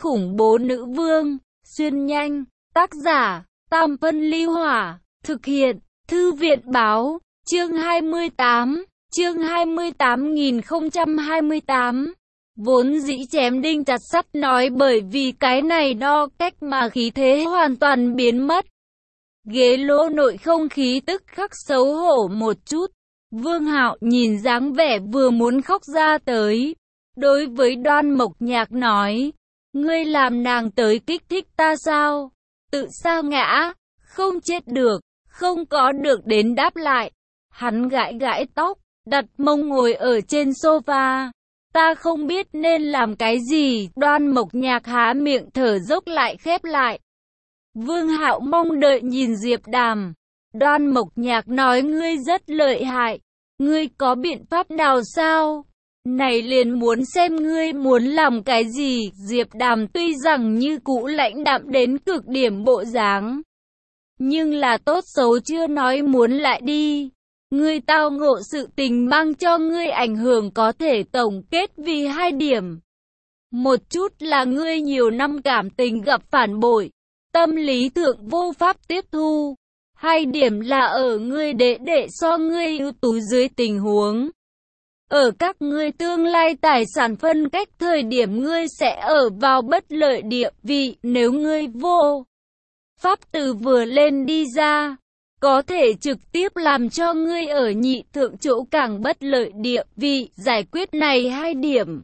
khủng bố nữ vương, xuyên nhanh, tác giả, Tam Phân Ly Hỏa, thực hiện, Thư viện Báo, chương 28, chương 28.028. Vốn dĩ chém đinh chặt sắt nói bởi vì cái này đo cách mà khí thế hoàn toàn biến mất. Ghế lô nội không khí tức khắc xấu hổ một chút. Vương Hạo nhìn dáng vẻ vừa muốn khóc ra tới. Đối với Đoan Mộc Nhạc nói, ngươi làm nàng tới kích thích ta sao? Tự sa ngã, không chết được, không có được đến đáp lại. Hắn gãi gãi tóc, đặt mông ngồi ở trên sofa. Ta không biết nên làm cái gì. Đoan Mộc Nhạc há miệng thở dốc lại khép lại. Vương Hạo mong đợi nhìn Diệp Đàm. Đoan Mộc Nhạc nói ngươi rất lợi hại. Ngươi có biện pháp nào sao? Này liền muốn xem ngươi muốn làm cái gì. Diệp Đàm tuy rằng như cũ lãnh đạm đến cực điểm bộ dáng, nhưng là tốt xấu chưa nói muốn lại đi. Ngươi tao ngộ sự tình mang cho ngươi ảnh hưởng có thể tổng kết vì 2 điểm. Một chút là ngươi nhiều năm cảm tình gặp phản bội, tâm lý thượng vô pháp tiếp thu. 2 điểm là ở ngươi đệ đệ so ngươi ưu tú dưới tình huống. Ở các ngươi tương lai tài sản phân cách thời điểm ngươi sẽ ở vào bất lợi địa vị nếu ngươi vô pháp từ vừa lên đi ra. Có thể trực tiếp làm cho ngươi ở nhị thượng chỗ càng bất lợi địa vị. Giải quyết này 2 điểm.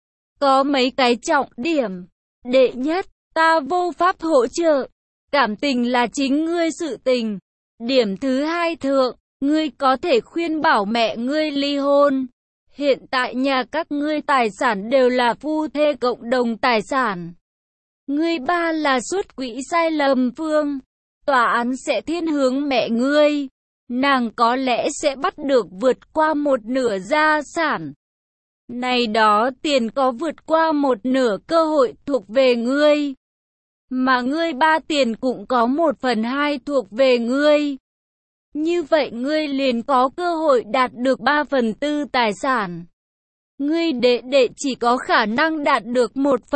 Có mấy cái trọng điểm. Đệ nhất, ta vô pháp hỗ trợ. Cảm tình là chính ngươi sự tình. Điểm thứ 2 thượng, ngươi có thể khuyên bảo mẹ ngươi ly hôn. Hiện tại nhà các ngươi tài sản đều là phu thê cộng đồng tài sản. Ngươi ba là xuất quỹ sai lầm phương. Tòa án sẽ thiên hướng mẹ ngươi. Nàng có lẽ sẽ bắt được vượt qua 1/2 gia sản. Này đó tiền có vượt qua 1/2 cơ hội thuộc về ngươi. Mà ngươi ba tiền cũng có 1/2 thuộc về ngươi. Như vậy ngươi liền có cơ hội đạt được 3/4 tài sản. Ngươi đệ đệ chỉ có khả năng đạt được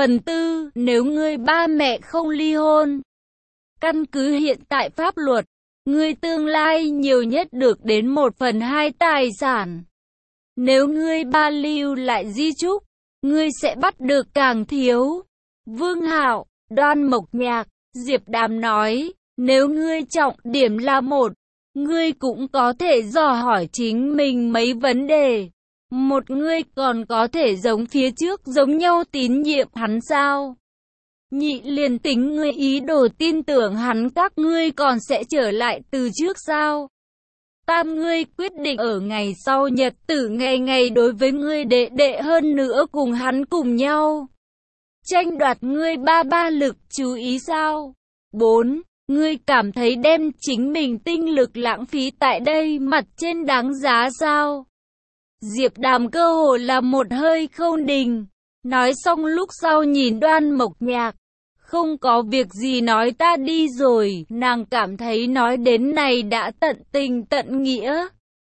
1/4 nếu ngươi ba mẹ không ly hôn. Căn cứ hiện tại pháp luật, ngươi tương lai nhiều nhất được đến 1/2 tài sản. Nếu ngươi ba lưu lại di chúc, ngươi sẽ bắt được càng thiếu. Vương Hạo, Đoan Mộc Nhạc, Diệp Đàm nói, nếu ngươi trọng điểm là 1, ngươi cũng có thể dò hỏi chính mình mấy vấn đề. Một, ngươi còn có thể giống phía trước giống nhau tín nhiệm hắn sao? Nhị, liền tính ngươi ý đồ tin tưởng hắn các ngươi còn sẽ trở lại từ trước sao? Tam, ngươi quyết định ở ngày sau nhật tử ngày ngày đối với ngươi đệ đệ hơn nữa cùng hắn cùng nhau tranh đoạt ngươi ba lực chú ý sao? 4. Ngươi cảm thấy đem chính mình tinh lực lãng phí tại đây mặt trên đáng giá sao? Diệp Đàm cơ hồ là một hơi không đình. Nói xong lúc sau nhìn Đoan Mộc Nhạc. Không có việc gì nói ta đi rồi. Nàng cảm thấy nói đến này đã tận tình tận nghĩa.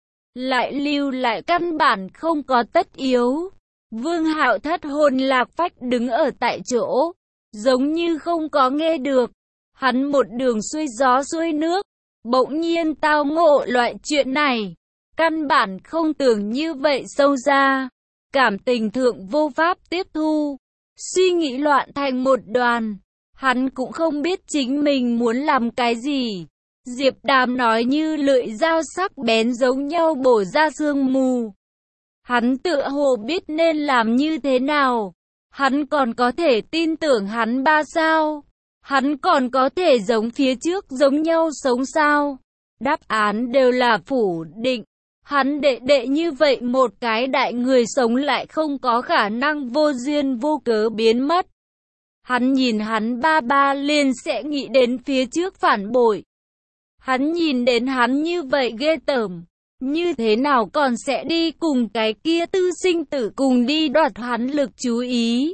Lại lưu lại căn bản không có tất yếu. Vương Hạo thất hồn lạc phách đứng ở tại chỗ. Giống như không có nghe được. Hắn một đường xuôi gió xuôi nước. Bỗng nhiên tao ngộ loại chuyện này. Căn bản không tưởng như vậy sâu ra. Cảm tình thượng vô pháp tiếp thu. Suy nghĩ loạn thành một đoàn. Hắn cũng không biết chính mình muốn làm cái gì. Diệp Đàm nói như lưỡi dao sắc bén giống nhau bổ ra sương mù. Hắn tựa hồ biết nên làm như thế nào. Hắn còn có thể tin tưởng hắn ba sao? Hắn còn có thể giống phía trước giống nhau sống sao? Đáp án đều là phủ định. Hắn đệ đệ như vậy một cái đại người sống lại không có khả năng vô duyên vô cớ biến mất. Hắn nhìn hắn ba liền sẽ nghĩ đến phía trước phản bội. Hắn nhìn đến hắn như vậy ghê tởm. Như thế nào còn sẽ đi cùng cái kia tư sinh tử cùng đi đoạt hắn lực chú ý.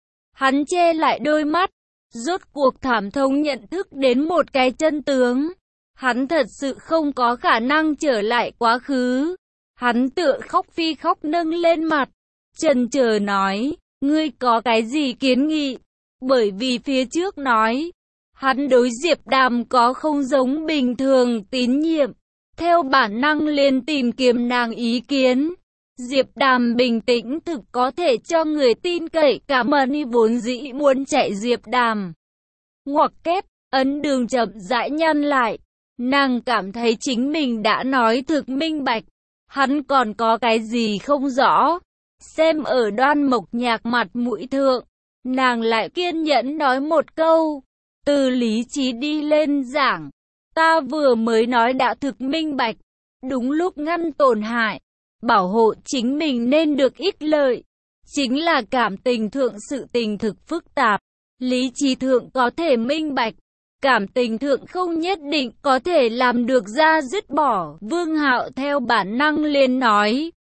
Hắn che lại đôi mắt. Rốt cuộc thảm thống nhận thức đến một cái chân tướng. Hắn thật sự không có khả năng trở lại quá khứ. Hắn tựa khóc phi khóc nâng lên mặt. Chần chờ nói, ngươi có cái gì kiến nghị? Bởi vì phía trước nói, hắn đối Diệp Đàm có không giống bình thường tín nhiệm, theo bản năng liền tìm kiếm nàng ý kiến. Diệp Đàm bình tĩnh thực có thể cho người tin cậy, cảm ơn vốn dĩ muốn chạy Diệp Đàm. Ngoặc kép, ấn Đường chậm rãi nhăn lại. Nàng cảm thấy chính mình đã nói thực minh bạch. Hắn còn có cái gì không rõ. Xem ở Đoan Mộc Nhạc mặt mũi thượng, nàng lại kiên nhẫn nói một câu. Từ lý trí đi lên giảng. Ta vừa mới nói đã thực minh bạch. Đúng lúc ngăn tổn hại. Bảo hộ chính mình nên được ích lợi. Chính là cảm tình thượng sự tình thực phức tạp. Lý trí thượng có thể minh bạch. Cảm tình thượng không nhất định có thể làm được ra dứt bỏ. Vương Hạo theo bản năng liền nói.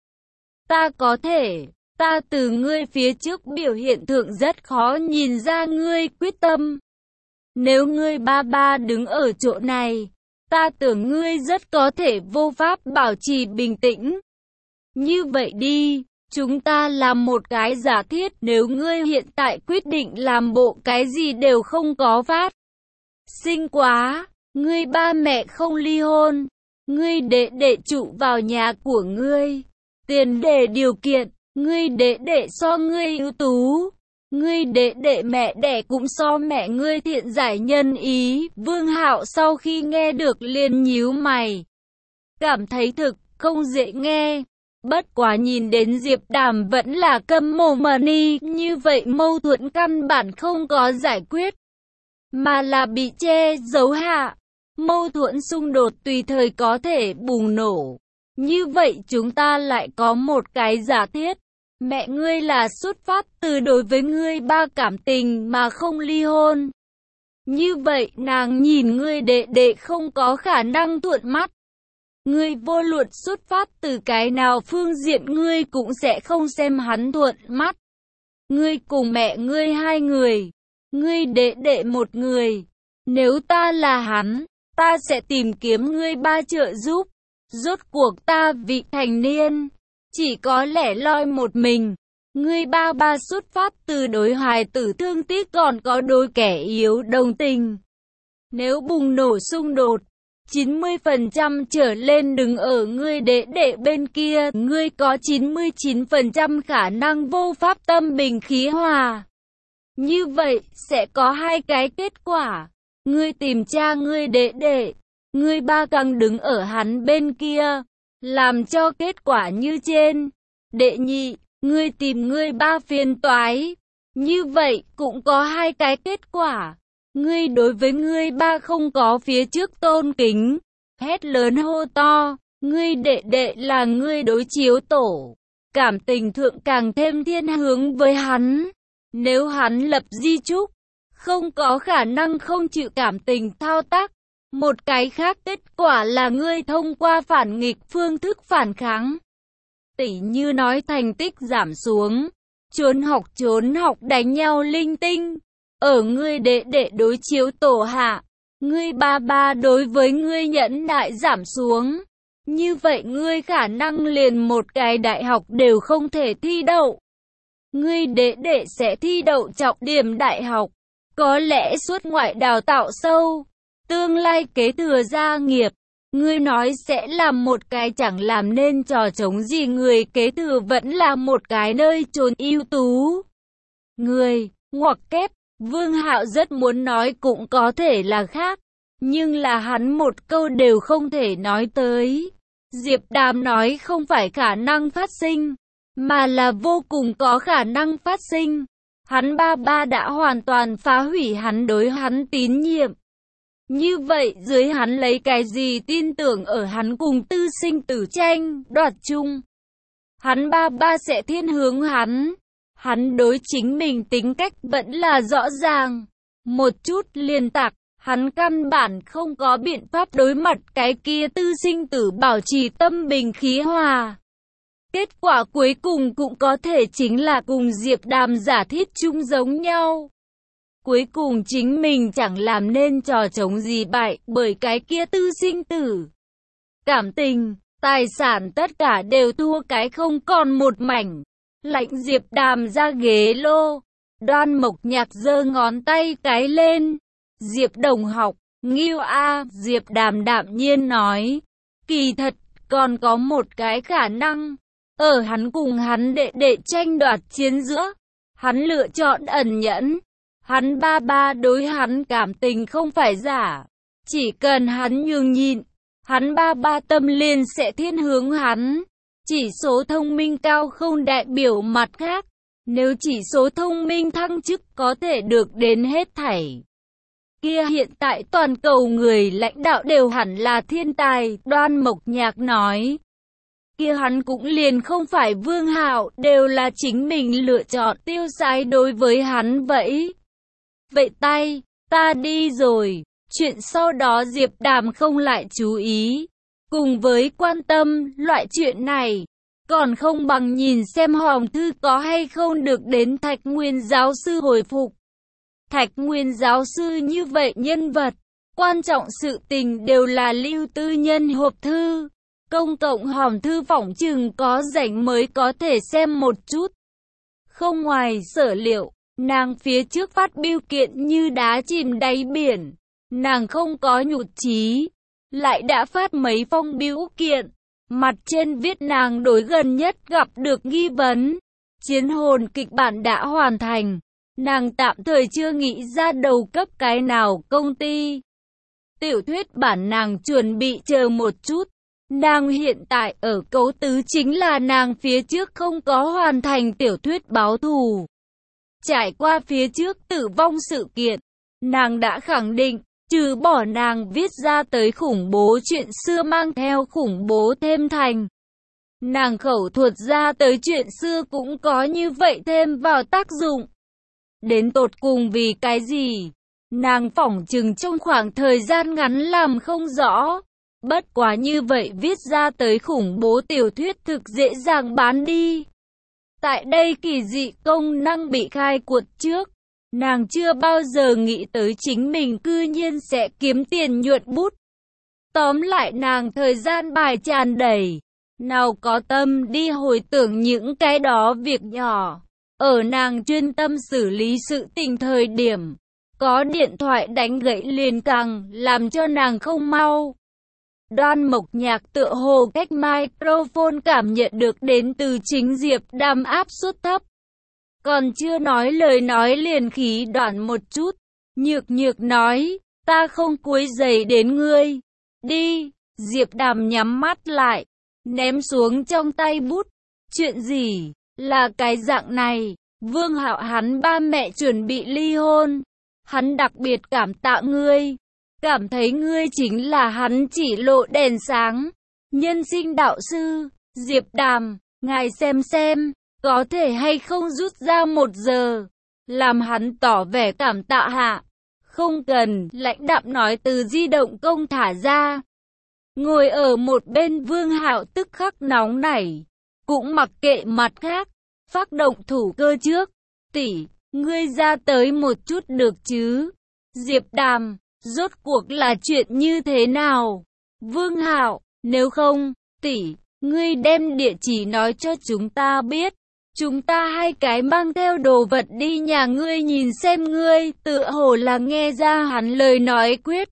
Ta có thể. Ta từ ngươi phía trước biểu hiện thượng rất khó nhìn ra ngươi quyết tâm. Nếu ngươi ba ba đứng ở chỗ này, ta tưởng ngươi rất có thể vô pháp bảo trì bình tĩnh. Như vậy đi, chúng ta làm một cái giả thiết nếu ngươi hiện tại quyết định làm bộ cái gì đều không có phát. Sinh quá, ngươi ba mẹ không ly hôn, ngươi đệ trụ vào nhà của ngươi. Tiền đề điều kiện, ngươi đệ so ngươi ưu tú. Ngươi đệ mẹ đẻ cũng so mẹ ngươi thiện giải nhân ý. Vương Hạo sau khi nghe được liền nhíu mày. Cảm thấy thực không dễ nghe. Bất quá nhìn đến Diệp Đàm vẫn là câm mồm ni. Như vậy mâu thuẫn căn bản không có giải quyết. Mà là bị che giấu hạ. Mâu thuẫn xung đột tùy thời có thể bùng nổ. Như vậy chúng ta lại có một cái giả thiết. Mẹ ngươi là xuất phát từ đối với ngươi ba cảm tình mà không ly hôn. Như vậy nàng nhìn ngươi đệ không có khả năng thuận mắt. Ngươi vô luận xuất phát từ cái nào phương diện ngươi cũng sẽ không xem hắn thuận mắt. Ngươi cùng mẹ ngươi hai người. Ngươi đệ một người. Nếu ta là hắn, ta sẽ tìm kiếm ngươi ba trợ giúp. Rốt cuộc ta vị thành niên. Chỉ có lẻ loi một mình. Ngươi ba xuất phát từ đối hài tử thương tiếc còn có đối kẻ yếu đồng tình. Nếu bùng nổ xung đột, 90% trở lên đứng ở ngươi đệ bên kia, ngươi có 99% khả năng vô pháp tâm bình khí hòa. Như vậy, sẽ có hai cái kết quả. Ngươi tìm cha ngươi đệ, ngươi ba càng đứng ở hắn bên kia. Làm cho kết quả như trên. Đệ nhị, ngươi tìm ngươi ba phiền toái. Như vậy cũng có hai cái kết quả. Ngươi đối với ngươi ba không có phía trước tôn kính. Hét lớn hô to. Ngươi đệ là ngươi đối chiếu tổ. Cảm tình thượng càng thêm thiên hướng với hắn. Nếu hắn lập di chúc, không có khả năng không chịu cảm tình thao tác. Một cái khác kết quả là ngươi thông qua phản nghịch phương thức phản kháng. Tỉ như nói thành tích giảm xuống, trốn học đánh nhau linh tinh. Ở ngươi đệ đối chiếu tổ hạ, ngươi ba đối với ngươi nhẫn nại giảm xuống. Như vậy ngươi khả năng liền một cái đại học đều không thể thi đậu. Ngươi đệ sẽ thi đậu trọng điểm đại học, có lẽ xuất ngoại đào tạo sâu. Tương lai kế thừa gia nghiệp, ngươi nói sẽ làm một cái chẳng làm nên trò trống gì, người kế thừa vẫn là một cái nơi trốn ưu tú. Người, ngoặc kép, Vương Hạo rất muốn nói cũng có thể là khác, nhưng là hắn một câu đều không thể nói tới. Diệp Đàm nói không phải khả năng phát sinh, mà là vô cùng có khả năng phát sinh. Hắn ba đã hoàn toàn phá hủy hắn đối hắn tín nhiệm. Như vậy dưới hắn lấy cái gì tin tưởng ở hắn cùng tư sinh tử tranh, đoạt chung. Hắn ba sẽ thiên hướng hắn. Hắn đối chính mình tính cách vẫn là rõ ràng. Một chút liên tạc, hắn căn bản không có biện pháp đối mặt cái kia tư sinh tử bảo trì tâm bình khí hòa. Kết quả cuối cùng cũng có thể chính là cùng Diệp Đàm giả thiết chung giống nhau. Cuối cùng chính mình chẳng làm nên trò trống gì bại bởi cái kia tư sinh tử. Cảm tình, tài sản tất cả đều thua cái không còn một mảnh. Lạnh Diệp Đàm ra ghế lô. Đoan Mộc Nhạc giơ ngón tay cái lên. Diệp đồng học, Ngưu a, Diệp Đàm đạm nhiên nói. Kỳ thật, còn có một cái khả năng. Ở hắn cùng hắn đệ đệ tranh đoạt chiến giữa, hắn lựa chọn ẩn nhẫn. Hắn ba ba đối hắn cảm tình không phải giả. Chỉ cần hắn nhường nhịn, hắn ba ba tâm liền sẽ thiên hướng hắn. Chỉ số thông minh cao không đại biểu mặt khác. Nếu chỉ số thông minh thăng chức có thể được đến hết thảy, kia hiện tại toàn cầu người lãnh đạo đều hẳn là thiên tài, Đoan Mộc Nhạc nói. Kia hắn cũng liền không phải Vương Hạo, đều là chính mình lựa chọn tiêu sái đối với hắn vậy. Vậy tay, ta đi rồi. Chuyện sau đó Diệp Đàm không lại chú ý. Cùng với quan tâm loại chuyện này, còn không bằng nhìn xem hòm thư có hay không được đến Thạch Nguyên giáo sư hồi phục. Thạch Nguyên giáo sư như vậy nhân vật, quan trọng sự tình đều là lưu tư nhân hộp thư. Công cộng hòm thư phỏng chừng có rảnh mới có thể xem một chút. Không ngoài sở liệu, nàng phía trước phát biêu kiện như đá chìm đáy biển. Nàng không có nhụt chí, lại đã phát mấy phong biêu kiện. Mặt trên viết nàng đối gần nhất gặp được nghi vấn. Chiến hồn kịch bản đã hoàn thành. Nàng tạm thời chưa nghĩ ra đầu cấp cái nào công ty. Tiểu thuyết bản nàng chuẩn bị chờ một chút. Nàng hiện tại ở cấu tứ chính là nàng phía trước không có hoàn thành tiểu thuyết báo thù. Trải qua phía trước tử vong sự kiện, nàng đã khẳng định, trừ bỏ nàng viết ra tới khủng bố chuyện xưa mang theo khủng bố thêm thành. Nàng khẩu thuật ra tới chuyện xưa cũng có như vậy thêm vào tác dụng. Đến tột cùng vì cái gì? Nàng phỏng chừng trong khoảng thời gian ngắn làm không rõ. Bất quá như vậy viết ra tới khủng bố tiểu thuyết thực dễ dàng bán đi. Tại đây kỳ dị công năng bị khai quật trước, nàng chưa bao giờ nghĩ tới chính mình cư nhiên sẽ kiếm tiền nhuận bút. Tóm lại nàng thời gian bài tràn đầy, nào có tâm đi hồi tưởng những cái đó việc nhỏ. Ở nàng chuyên tâm xử lý sự tình thời điểm, có điện thoại đánh gãy liền càng làm cho nàng không mau. Đoan Mộc Nhạc tựa hồ cách microphone cảm nhận được đến từ chính Diệp Đàm áp suất thấp. Còn chưa nói lời nói liền khí đoạn một chút, nhược nhược nói, ta không quấy rầy đến ngươi. Đi, Diệp Đàm nhắm mắt lại, ném xuống trong tay bút. Chuyện gì? Là cái dạng này, Vương Hạo hắn ba mẹ chuẩn bị ly hôn. Hắn đặc biệt cảm tạ ngươi. Cảm thấy ngươi chính là hắn chỉ lộ đèn sáng. Nhân sinh đạo sư, Diệp Đàm, ngài xem, có thể hay không rút ra 1 giờ, làm hắn tỏ vẻ cảm tạ hạ. Không cần, lãnh đạm nói từ di động công thả ra. Ngồi ở một bên Vương Hạo tức khắc nóng nảy, cũng mặc kệ mặt khác, phát động thủ cơ trước. Tỷ, ngươi ra tới một chút được chứ? Diệp Đàm, rốt cuộc là chuyện như thế nào? Vương Hạo, nếu không, tỷ, ngươi đem địa chỉ nói cho chúng ta biết. Chúng ta hai cái mang theo đồ vật đi nhà ngươi nhìn xem. Ngươi tựa hồ là nghe ra hắn lời nói quyết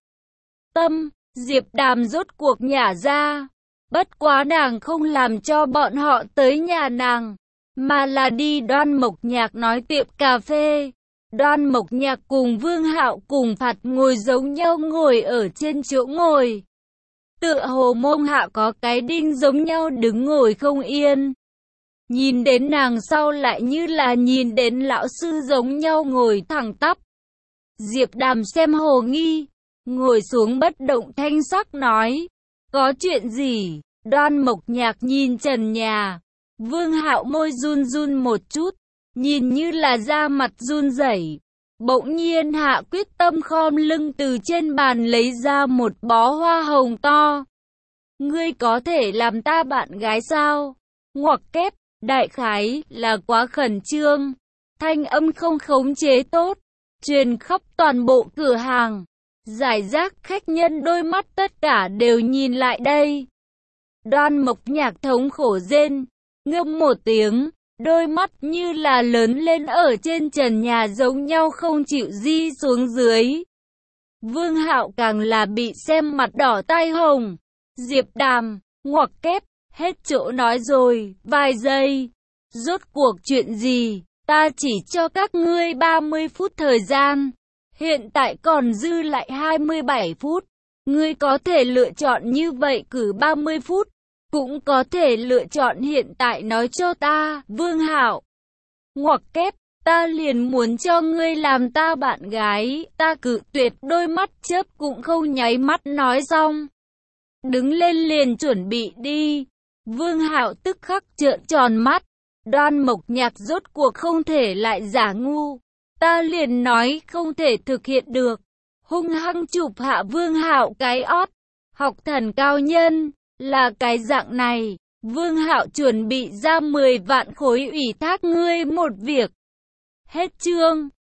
tâm. Diệp Đàm rốt cuộc nhả ra. Bất quá nàng không làm cho bọn họ tới nhà nàng, mà là đi Đoan Mộc Nhạc nói tiệm cà phê. Đoan Mộc Nhạc cùng Vương Hạo cùng Phạt ngồi giống nhau ngồi ở trên chỗ ngồi. Tựa hồ mông hạ có cái đinh giống nhau đứng ngồi không yên. Nhìn đến nàng sau lại như là nhìn đến lão sư giống nhau ngồi thẳng tắp. Diệp Đàm xem hồ nghi, ngồi xuống bất động thanh sắc nói, có chuyện gì? Đoan Mộc Nhạc nhìn trần nhà. Vương Hạo môi run run một chút, nhìn như là da mặt run rẩy. Bỗng nhiên hạ quyết tâm khom lưng từ trên bàn lấy ra một bó hoa hồng to. Ngươi có thể làm ta bạn gái sao? Ngoặc kép, đại khái là quá khẩn trương. Thanh âm không khống chế tốt, truyền khắp toàn bộ cửa hàng. Giải rác khách nhân đôi mắt tất cả đều nhìn lại đây. Đoan Mộc Nhạc thống khổ rên, ngâm một tiếng, Đôi mắt như là lớn lên ở trên trần nhà giống nhau không chịu di xuống dưới. Vương Hạo càng là bị xem mặt đỏ tai hồng. Diệp Đàm, ngoặc kép, hết chỗ nói rồi, vài giây. Rốt cuộc chuyện gì? Ta chỉ cho các ngươi 30 phút thời gian. Hiện tại còn dư lại 27 phút. Ngươi có thể lựa chọn như vậy cử 30 phút. Cũng có thể lựa chọn hiện tại nói cho ta, Vương Hạo. Ngoặc kép, ta liền muốn cho ngươi làm ta bạn gái, ta cự tuyệt, đôi mắt chớp cũng không nháy mắt nói xong. Đứng lên liền chuẩn bị đi. Vương Hạo tức khắc trợn tròn mắt. Đoan Mộc Nhạc rốt cuộc không thể lại giả ngu. Ta liền nói không thể thực hiện được. Hung hăng chụp hạ Vương Hạo cái ót. Học thần cao nhân, là cái dạng này. Vương Hạo chuẩn bị ra 10 vạn khối ủy thác ngươi một việc. Hết chương.